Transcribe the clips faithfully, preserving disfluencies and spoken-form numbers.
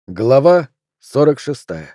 Глава сорок шестая.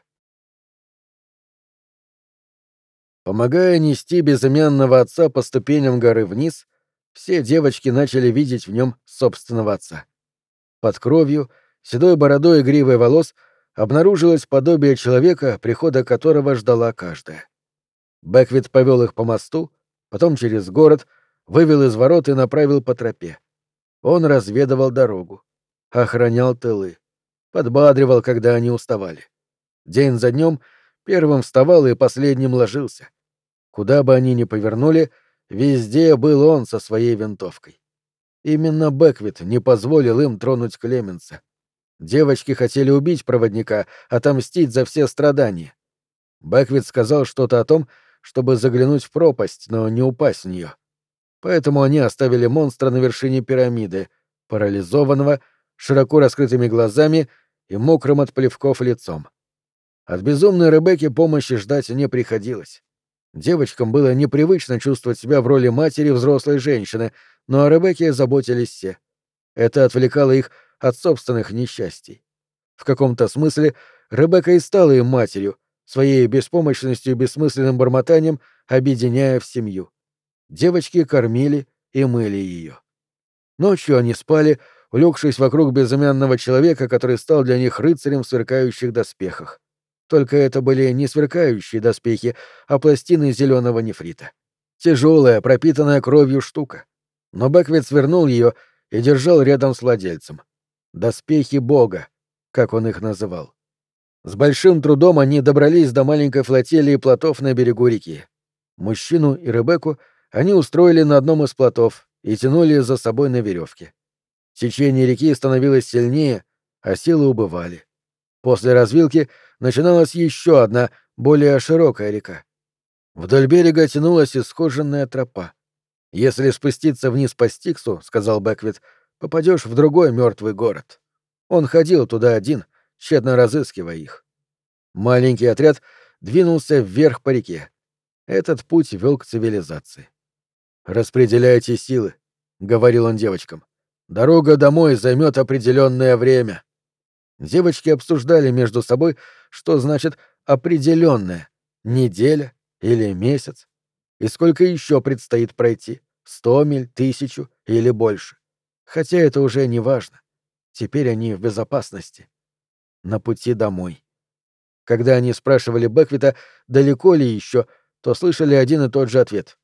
Помогая нести безымянного отца по ступеням горы вниз, все девочки начали видеть в нем собственного отца. Под кровью, седой бородой и гривой волос обнаружилось подобие человека, прихода которого ждала каждая. Бэквит повел их по мосту, потом через город, вывел из ворот и направил по тропе. Он разведывал дорогу, охранял тылы, подбадривал, когда они уставали. День за днем первым вставал и последним ложился. Куда бы они ни повернули, везде был он со своей винтовкой. Именно Бэквит не позволил им тронуть Клеменса. Девочки хотели убить проводника, отомстить за все страдания. Бэквит сказал что-то о том, чтобы заглянуть в пропасть, но не упасть в нее. Поэтому они оставили монстра на вершине пирамиды, парализованного, широко раскрытыми глазами и мокрым от плевков лицом. От безумной Ребекки помощи ждать не приходилось. Девочкам было непривычно чувствовать себя в роли матери взрослой женщины, но о Ребекке заботились все. Это отвлекало их от собственных несчастий. В каком-то смысле Ребекка и стала им матерью, своей беспомощностью и бессмысленным бормотанием объединяя в семью. Девочки кормили и мыли ее. Ночью они спали, улегшись вокруг безымянного человека, который стал для них рыцарем в сверкающих доспехах. Только это были не сверкающие доспехи, а пластины зеленого нефрита. Тяжелая, пропитанная кровью штука. Но Бэквит свернул ее и держал рядом с владельцем. Доспехи Бога, как он их называл. С большим трудом они добрались до маленькой флотилии плотов на берегу реки. Мужчину и Ребекку они устроили на одном из плотов и тянули за собой на веревке. Течение реки становилось сильнее, а силы убывали. После развилки начиналась еще одна, более широкая река. Вдоль берега тянулась исхоженная тропа. «Если спуститься вниз по Стиксу, — сказал Бэквит, — попадешь в другой мертвый город». Он ходил туда один, тщетно разыскивая их. Маленький отряд двинулся вверх по реке. Этот путь вел к цивилизации. «Распределяйте силы», — говорил он девочкам. «Дорога домой займет определенное время». Девочки обсуждали между собой, что значит «определенное» — неделя или месяц, и сколько еще предстоит пройти — сто миль, тысячу или больше. Хотя это уже не важно. Теперь они в безопасности. На пути домой. Когда они спрашивали Бэквита, далеко ли еще, то слышали один и тот же ответ.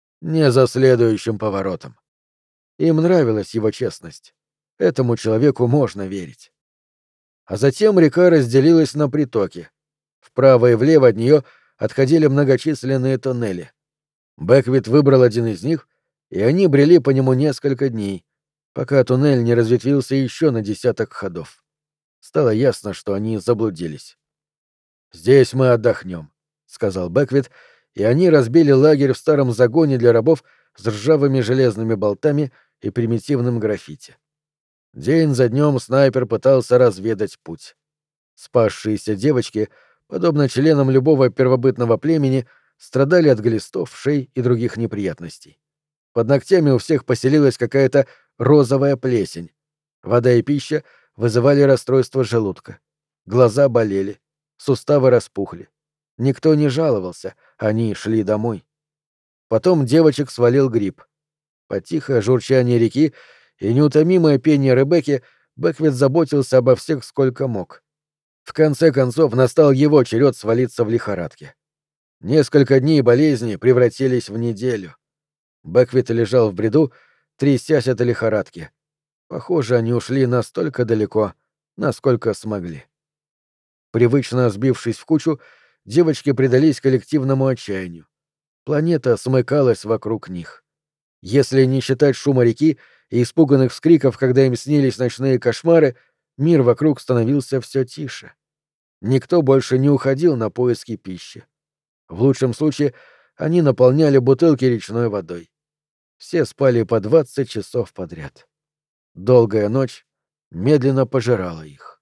Не за следующим поворотом. Им нравилась его честность. Этому человеку можно верить. А затем река разделилась на притоки. Вправо и влево от нее отходили многочисленные тоннели. Бэквит выбрал один из них, и они брели по нему несколько дней, пока туннель не разветвился еще на десяток ходов. Стало ясно, что они заблудились. «Здесь мы отдохнем», — сказал Бэквит, и они разбили лагерь в старом загоне для рабов с ржавыми железными болтами и примитивным граффити. День за днем снайпер пытался разведать путь. Спасшиеся девочки, подобно членам любого первобытного племени, страдали от глистов, шей и других неприятностей. Под ногтями у всех поселилась какая-то розовая плесень. Вода и пища вызывали расстройство желудка. Глаза болели, суставы распухли. Никто не жаловался, они шли домой. Потом девочек свалил грипп. Под тихое журчание реки и неутомимое пение Ребекки Бэквит заботился обо всех сколько мог. В конце концов настал его черед свалиться в лихорадке. Несколько дней болезни превратились в неделю. Бэквит лежал в бреду, трясясь от лихорадки. Похоже, они ушли настолько далеко, насколько смогли. Привычно сбившись в кучу, девочки предались коллективному отчаянию. Планета смыкалась вокруг них. Если не считать шума реки и испуганных вскриков, когда им снились ночные кошмары, мир вокруг становился все тише. Никто больше не уходил на поиски пищи. В лучшем случае они наполняли бутылки речной водой. Все спали по двадцать часов подряд. Долгая ночь медленно пожирала их.